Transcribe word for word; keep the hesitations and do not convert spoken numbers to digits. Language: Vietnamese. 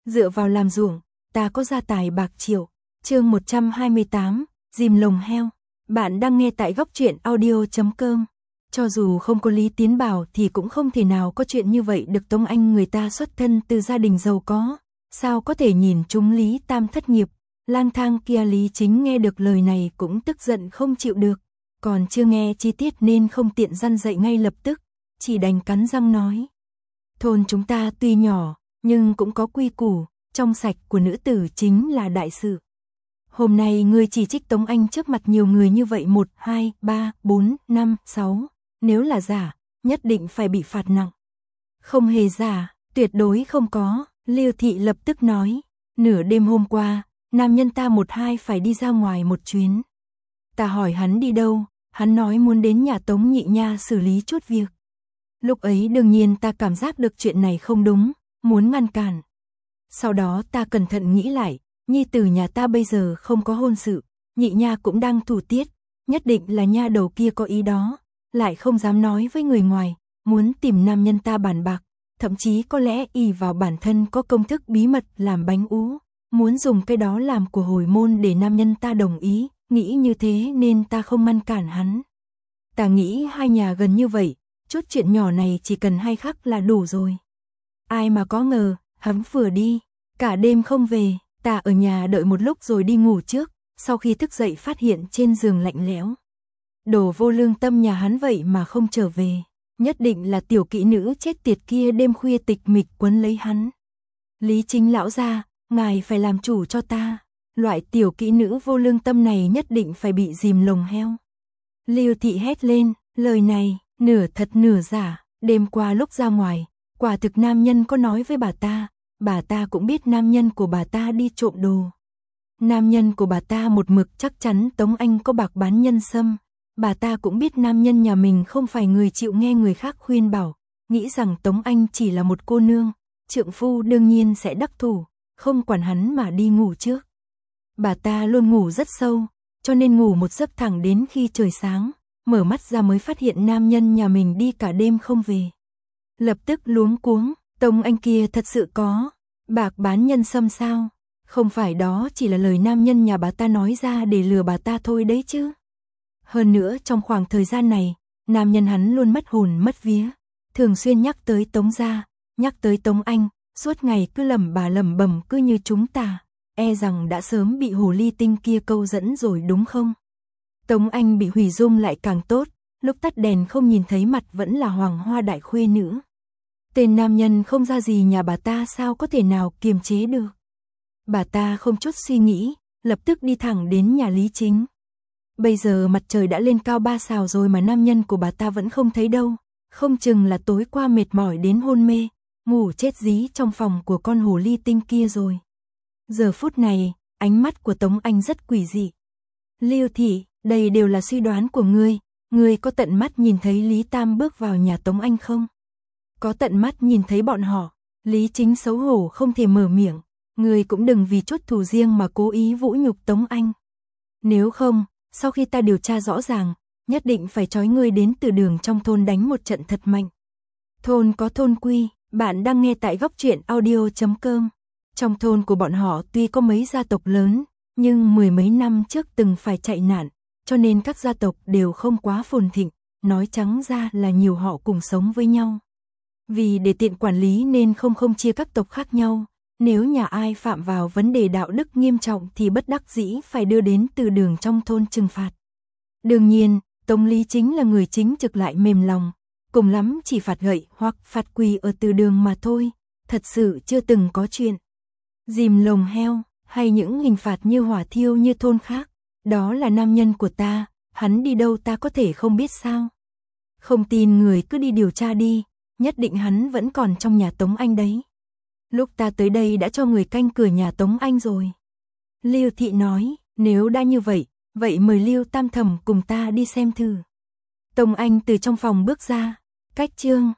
dựa vào làm ruộng, ta có gia tài bạc triệu. Chương một trăm hai mươi tám, dìm lồng heo. Bạn đang nghe tại góc truyện audio chấm com. Cho dù không có Lý Tiến Bảo thì cũng không thể nào có chuyện như vậy được. Tống Anh người ta xuất thân từ gia đình giàu có, sao có thể nhìn chúng Lý Tam thất nghiệp. Lang thang kia Lý Chính nghe được lời này cũng tức giận không chịu được, còn chưa nghe chi tiết nên không tiện răn dạy ngay lập tức, chỉ đành cắn răng nói. Thôn chúng ta tuy nhỏ, nhưng cũng có quy củ, trong sạch của nữ tử chính là đại sự. Hôm nay ngươi chỉ trích Tống Anh trước mặt nhiều người như vậy một, hai, ba, bốn, năm, sáu, nếu là giả, nhất định phải bị phạt nặng. Không hề giả, tuyệt đối không có, Liêu Thị lập tức nói, nửa đêm hôm qua, nam nhân ta một hai phải đi ra ngoài một chuyến. Ta hỏi hắn đi đâu, hắn nói muốn đến nhà Tống nhị nha xử lý chút việc. Lúc ấy đương nhiên ta cảm giác được chuyện này không đúng, muốn ngăn cản. Sau đó ta cẩn thận nghĩ lại, nhi tử nhà ta bây giờ không có hôn sự, nhị nha cũng đang thủ tiết, nhất định là nha đầu kia có ý đó, lại không dám nói với người ngoài, muốn tìm nam nhân ta bàn bạc, thậm chí có lẽ ỷ vào bản thân có công thức bí mật làm bánh ú, muốn dùng cái đó làm của hồi môn để nam nhân ta đồng ý, nghĩ như thế nên ta không ngăn cản hắn. Ta nghĩ hai nhà gần như vậy, chút chuyện nhỏ này chỉ cần hai khắc là đủ rồi. Ai mà có ngờ, hắn vừa đi, cả đêm không về, ta ở nhà đợi một lúc rồi đi ngủ trước, sau khi thức dậy phát hiện trên giường lạnh lẽo. Đồ vô lương tâm nhà hắn vậy mà không trở về, nhất định là tiểu kỹ nữ chết tiệt kia đêm khuya tịch mịch quấn lấy hắn. Lý Chính lão gia, ngài phải làm chủ cho ta, loại tiểu kỹ nữ vô lương tâm này nhất định phải bị dìm lồng heo. Liêu Thị hét lên, lời này, nửa thật nửa giả, đêm qua lúc ra ngoài, quả thực nam nhân có nói với bà ta, bà ta cũng biết nam nhân của bà ta đi trộm đồ. Nam nhân của bà ta một mực chắc chắn Tống Anh có bạc bán nhân sâm, bà ta cũng biết nam nhân nhà mình không phải người chịu nghe người khác khuyên bảo, nghĩ rằng Tống Anh chỉ là một cô nương, trượng phu đương nhiên sẽ đắc thủ, không quản hắn mà đi ngủ trước. Bà ta luôn ngủ rất sâu, cho nên ngủ một giấc thẳng đến khi trời sáng, mở mắt ra mới phát hiện nam nhân nhà mình đi cả đêm không về. Lập tức luống cuống, Tống Anh kia thật sự có bạc bán nhân sâm sao? Không phải đó chỉ là lời nam nhân nhà bà ta nói ra để lừa bà ta thôi đấy chứ. Hơn nữa trong khoảng thời gian này, nam nhân hắn luôn mất hồn mất vía, thường xuyên nhắc tới Tống gia, nhắc tới Tống Anh, suốt ngày cứ lẩm bà lẩm bẩm cứ như chúng ta, e rằng đã sớm bị hồ ly tinh kia câu dẫn rồi đúng không? Tống Anh bị hủy dung lại càng tốt, lúc tắt đèn không nhìn thấy mặt vẫn là hoàng hoa đại khuê nữ. Tên nam nhân không ra gì nhà bà ta sao có thể nào kiềm chế được. Bà ta không chút suy nghĩ, lập tức đi thẳng đến nhà Lý Chính. Bây giờ mặt trời đã lên cao ba sào rồi mà nam nhân của bà ta vẫn không thấy đâu, không chừng là tối qua mệt mỏi đến hôn mê, ngủ chết dí trong phòng của con hồ ly tinh kia rồi. Giờ phút này, ánh mắt của Tống Anh rất quỷ dị. Liêu Thị, đây đều là suy đoán của ngươi, ngươi có tận mắt nhìn thấy Lý Tam bước vào nhà Tống Anh không? Có tận mắt nhìn thấy bọn họ, Lý Chính xấu hổ không thể mở miệng, ngươi cũng đừng vì chút thù riêng mà cố ý vũ nhục Tống Anh. Nếu không, sau khi ta điều tra rõ ràng, nhất định phải trói ngươi đến từ đường trong thôn đánh một trận thật mạnh. Thôn có thôn quy, bạn đang nghe tại góc truyện audio chấm com. Trong thôn của bọn họ tuy có mấy gia tộc lớn, nhưng mười mấy năm trước từng phải chạy nạn, cho nên các gia tộc đều không quá phồn thịnh, nói trắng ra là nhiều họ cùng sống với nhau. Vì để tiện quản lý nên không không chia các tộc khác nhau, nếu nhà ai phạm vào vấn đề đạo đức nghiêm trọng thì bất đắc dĩ phải đưa đến từ đường trong thôn trừng phạt. Đương nhiên, Tống Lý Chính là người chính trực lại mềm lòng, cùng lắm chỉ phạt gậy hoặc phạt quỳ ở từ đường mà thôi, thật sự chưa từng có chuyện dìm lồng heo hay những hình phạt như hỏa thiêu như thôn khác. Đó là nam nhân của ta, hắn đi đâu ta có thể không biết sao? Không tin người cứ đi điều tra đi, nhất định hắn vẫn còn trong nhà Tống Anh đấy. Lúc ta tới đây đã cho người canh cửa nhà Tống Anh rồi. Liêu Thị nói, nếu đã như vậy, vậy mời Liêu Tam thẩm cùng ta đi xem thử. Tống Anh từ trong phòng bước ra, cách chương,